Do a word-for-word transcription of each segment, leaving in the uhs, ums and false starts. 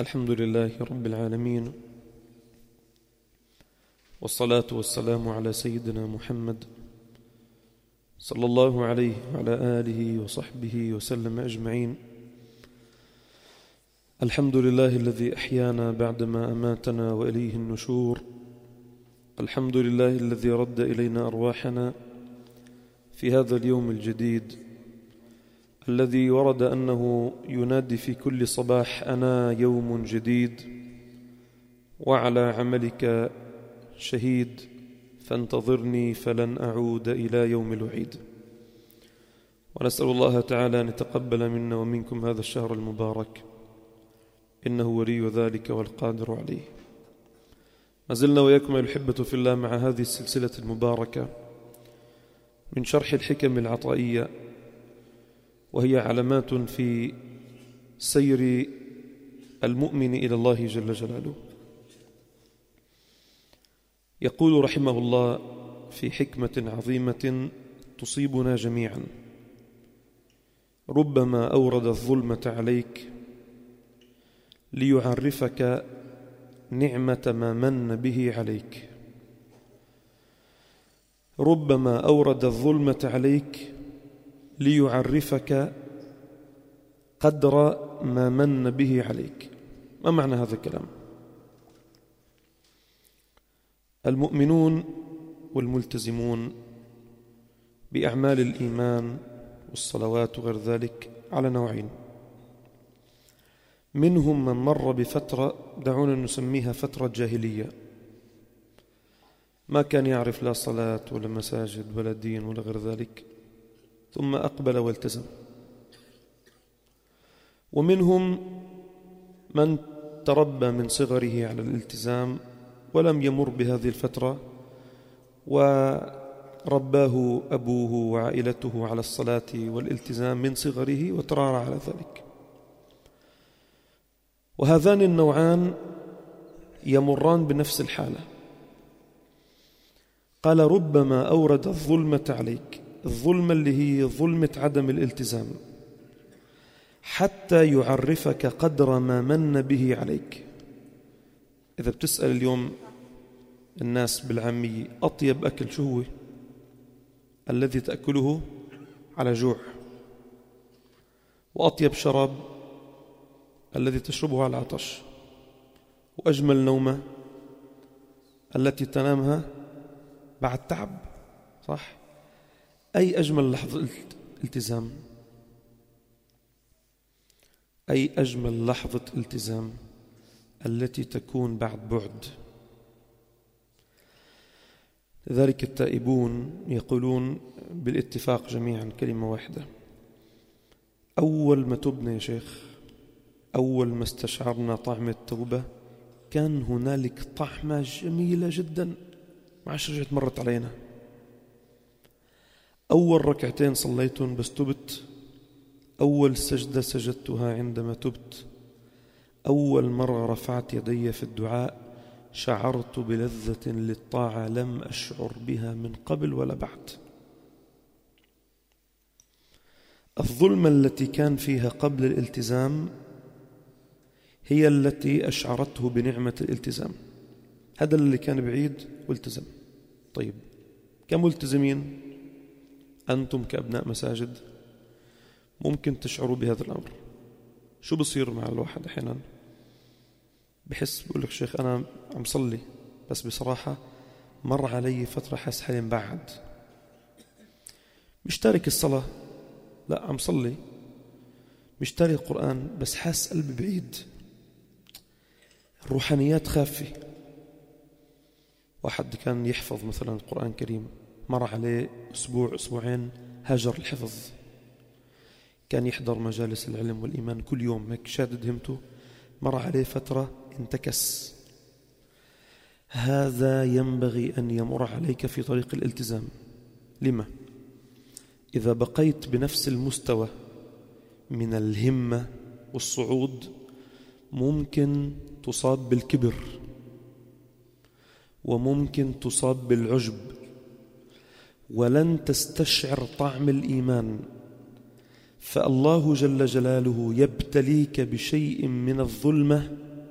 الحمد لله رب العالمين، والصلاة والسلام على سيدنا محمد صلى الله عليه وعلى آله وصحبه وسلم أجمعين. الحمد لله الذي أحيانا بعدما أماتنا وإليه النشور. الحمد لله الذي رد إلينا أرواحنا في هذا اليوم الجديد الذي ورد أنه ينادي في كل صباح: أنا يوم جديد وعلى عملك شهيد فانتظرني فلن أعود إلى يوم الوعيد. ونسأل الله تعالى أن يتقبل منا ومنكم هذا الشهر المبارك، إنه ولي ذلك والقادر عليه. ما زلنا وإياكم الأحبة في الله مع هذه السلسلة المباركة من شرح الحكم العطائية، وهي علامات في سير المؤمن إلى الله جل جلاله. يقول رحمه الله في حكمة عظيمة تصيبنا جميعا: ربما أورد الظلمة عليك ليعرفك نعمة ما من به عليك. ربما أورد الظلمة عليك ليعرفك قدر ما من به عليك. ما معنى هذا الكلام؟ المؤمنون والملتزمون بأعمال الإيمان والصلوات وغير ذلك على نوعين: منهم من مر بفترة دعونا نسميها فترة جاهلية، ما كان يعرف لا صلاة ولا مساجد ولا دين ولا غير ذلك، ثم أقبل والتزم. ومنهم من تربى من صغره على الالتزام ولم يمر بهذه الفترة، ورباه أبوه وعائلته على الصلاة والالتزام من صغره وترعرع على ذلك. وهذان النوعان يمران بنفس الحالة. قال: ربما أورد الظلمة عليك، الظلمة اللي هي ظلمة عدم الالتزام، حتى يعرفك قدر ما من به عليك. إذا بتسأل اليوم الناس بالعامية أطيب أكل شو هو؟ الذي تأكله على جوع. وأطيب شراب الذي تشربه على عطش. وأجمل نومة التي تنامها بعد تعب، صح؟ أي أجمل لحظة التزام، أي أجمل لحظة التزام التي تكون بعد بعد. لذلك التائبون يقولون بالاتفاق جميعا كلمة واحدة: أول ما تبنا يا شيخ، أول ما استشعرنا طعم التوبة كان هنالك طعمة جميلة جدا ما عادش رجعت مرت علينا. أول ركعتين صليتهم بس تبت، أول سجدة سجدتها عندما تبت، أول مرة رفعت يدي في الدعاء شعرت بلذة للطاعة لم أشعر بها من قبل ولا بعد. الظلمة التي كان فيها قبل الالتزام هي التي أشعرته بنعمة الالتزام. هذا اللي كان بعيد والتزم. طيب، كملتزمين أنتم كأبناء مساجد ممكن تشعروا بهذا الأمر. شو بصير مع الواحد أحيانا؟ بحس بقول لك: شيخ أنا عم صلي بس بصراحة مر علي فترة حس حالي مبعد، مش تارك الصلاة، لا عم صلي، مش تارك القرآن بس حاس قلبي بعيد، الروحانيات خافة. واحد كان يحفظ مثلا القرآن الكريم، مر عليه أسبوع أسبوعين هاجر الحفظ، كان يحضر مجالس العلم والإيمان كل يوم هيك شادد همته، مر عليه فترة انتكس. هذا ينبغي أن يمر عليك في طريق الالتزام. لما؟ إذا بقيت بنفس المستوى من الهمة والصعود ممكن تصاب بالكبر، وممكن تصاب بالعجب، ولن تستشعر طعم الإيمان. فالله جل جلاله يبتليك بشيء من الظلمة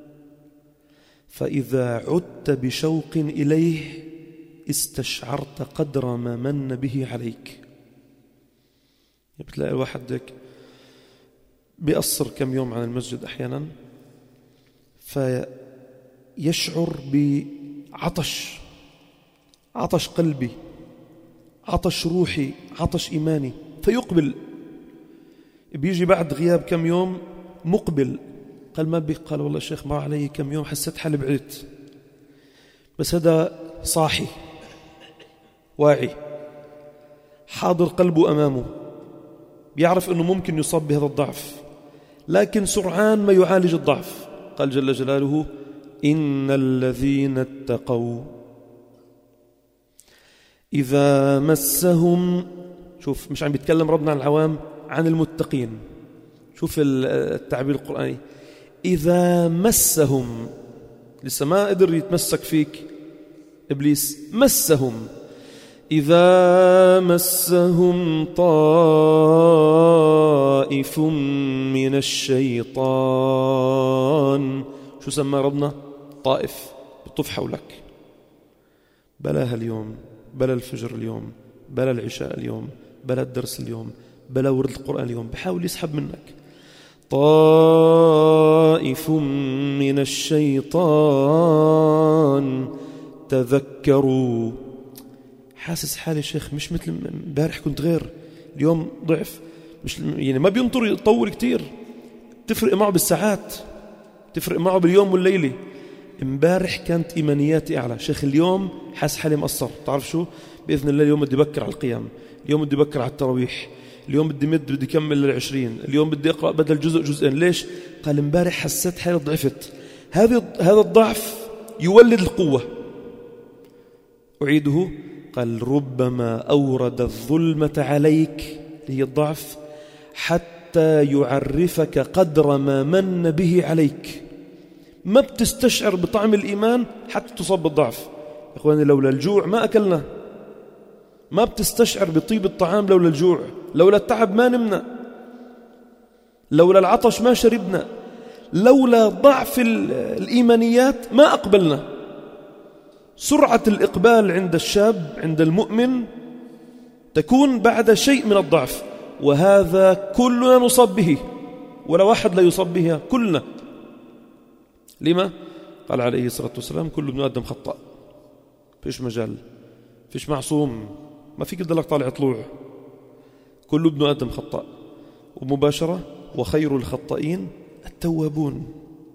فإذا عدت بشوق إليه استشعرت قدر ما من به عليك. بتلاقي الواحد هيك بيقصر كم يوم عن المسجد أحيانا فيشعر بعطش، عطش قلبي، عطش روحي، عطش إيماني، فيقبل. بيجي بعد غياب كم يوم مقبل، قال ما بك، قال والله الشيخ مر علي كم يوم حسيت حالي بعدت. بس هذا صاحي واعي حاضر قلبه أمامه، بيعرف أنه ممكن يصاب بهذا الضعف، لكن سرعان ما يعالج الضعف. قال جل جلاله إن الذين اتقوا إذا مسهم، شوف مش عم بيتكلم ربنا عن العوام، عن المتقين. شوف التعبير القرآني، إذا مسهم، لسه ما قدر يتمسك فيك إبليس، مسهم، إذا مسهم طائف من الشيطان. شو سمى ربنا؟ طائف، بطف حولك، بلاها اليوم، بلا الفجر اليوم، بلا العشاء اليوم، بلا الدرس اليوم، بلا ورد القرآن اليوم، بحاول يسحب منك. طائف من الشيطان تذكروا. حاسس حالي شيخ مش مثل امبارح، كنت غير، اليوم ضعف، مش يعني ما بينطر يطول كتير، تفرق معه بالساعات، تفرق معه باليوم والليلة. امبارح كانت إيمانياتي أعلى، شيخ اليوم حاس حالي مقصر. تعرف شو؟ بإذن الله اليوم بدي بكر على القيام، اليوم بدي بكر على التراويح، اليوم بدي مد، بدي كمل للعشرين، اليوم بدي أقرأ بدل جزء جزئين. ليش؟ قال امبارح حسيت حالي ضعفت. هذا هذا الضعف يولد القوة. أعيده، قال ربما أورد الظلمة عليك، هي الضعف، حتى يعرفك قدر ما من به عليك. ما بتستشعر بطعم الإيمان حتى تصاب بالضعف. إخواني لولا الجوع ما أكلنا، ما بتستشعر بطيب الطعام لولا الجوع، لولا التعب ما نمنا، لولا العطش ما شربنا، لولا ضعف الإيمانيات ما أقبلنا. سرعة الإقبال عند الشاب، عند المؤمن، تكون بعد شيء من الضعف، وهذا كلنا نصاب به، ولا واحد لا يصاب بها، كلنا. لما؟ قال عليه الصلاة والسلام كل ابن آدم خطأ، فيش مجال، فيش معصوم، ما فيك تضلك طالع طلوع، كل ابن آدم خطأ. ومباشرة وخير الخطائين التوابون.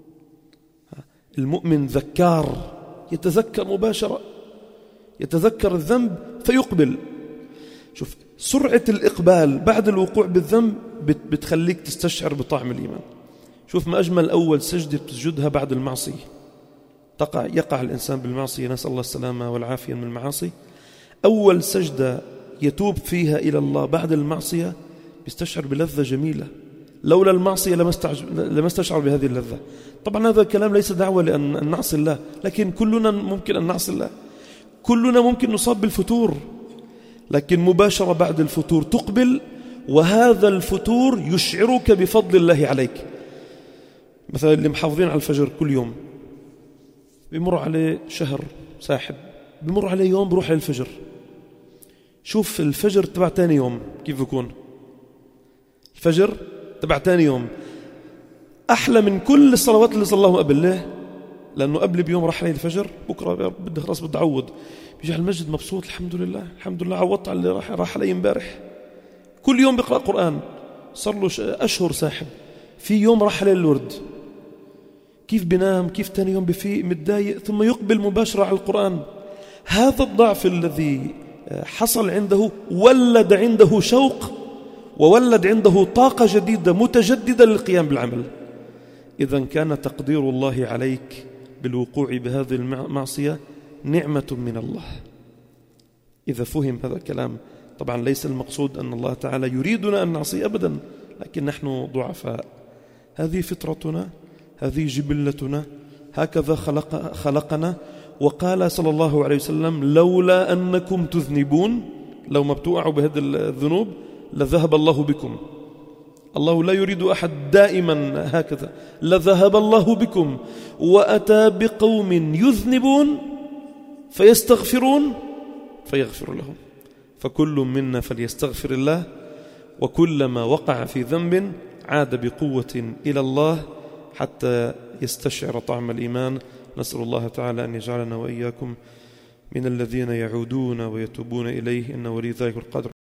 المؤمن ذكار، يتذكر مباشرة، يتذكر الذنب فيقبل. شوف سرعة الإقبال بعد الوقوع بالذنب بتخليك تستشعر بطعم الإيمان. شوف ما أجمل أول سجدة تسجدها بعد المعصية. تقع يقع الإنسان بالمعصية، نسأل الله السلامة والعافية من المعاصي. أول سجدة يتوب فيها إلى الله بعد المعصية بيستشعر بلذة جميلة، لولا المعصية لما استشعر بهذه اللذة. طبعا هذا الكلام ليس دعوة لأن نعصي الله، لكن كلنا ممكن أن نعصي الله، كلنا ممكن نصاب بالفتور، لكن مباشرة بعد الفتور تقبل، وهذا الفتور يشعرك بفضل الله عليك. مثلا اللي محافظين على الفجر كل يوم، بيمر عليه شهر ساحب، بيمر عليه يوم بروح على الفجر، شوف الفجر تبع تاني يوم كيف يكون. الفجر تبع تاني يوم أحلى من كل الصلوات اللي صلاهم قبل. ليه؟ لأنه قبل بيوم راح عليه الفجر، بكرة بدي خلاص بدي أعوض، بيجي على المسجد مبسوط، الحمد لله الحمد لله عوضت على اللي راح راح علي امبارح. كل يوم بيقرأ قرآن، صار له أشهر ساحب، في يوم راح عليه الورد، كيف بنام، كيف تاني يوم بفيق متضايق، ثم يقبل مباشرة على القرآن. هذا الضعف الذي حصل عنده ولد عنده شوق، وولد عنده طاقة جديدة متجددة للقيام بالعمل. إذن كان تقدير الله عليك بالوقوع بهذه المعصية نعمة من الله. إذا فهم هذا الكلام، طبعا ليس المقصود أن الله تعالى يريدنا أن نعصي أبدا، لكن نحن ضعفاء، هذه فطرتنا، هذه جبلتنا، هكذا خلق خلقنا. وقال صلى الله عليه وسلم لولا أنكم تذنبون، لو ما بتوقعوا بهذه الذنوب لذهب الله بكم، الله لا يريد أحد دائما هكذا. لذهب الله بكم وأتى بقوم يذنبون فيستغفرون فيغفر لهم. فكل منا فليستغفر الله، وكلما وقع في ذنب عاد بقوة إلى الله حتى يستشعر طعم الإيمان. نسأل الله تعالى أن يجعلنا وإياكم من الذين يعودون ويتوبون إليه، إنه ولي ذلك القدر.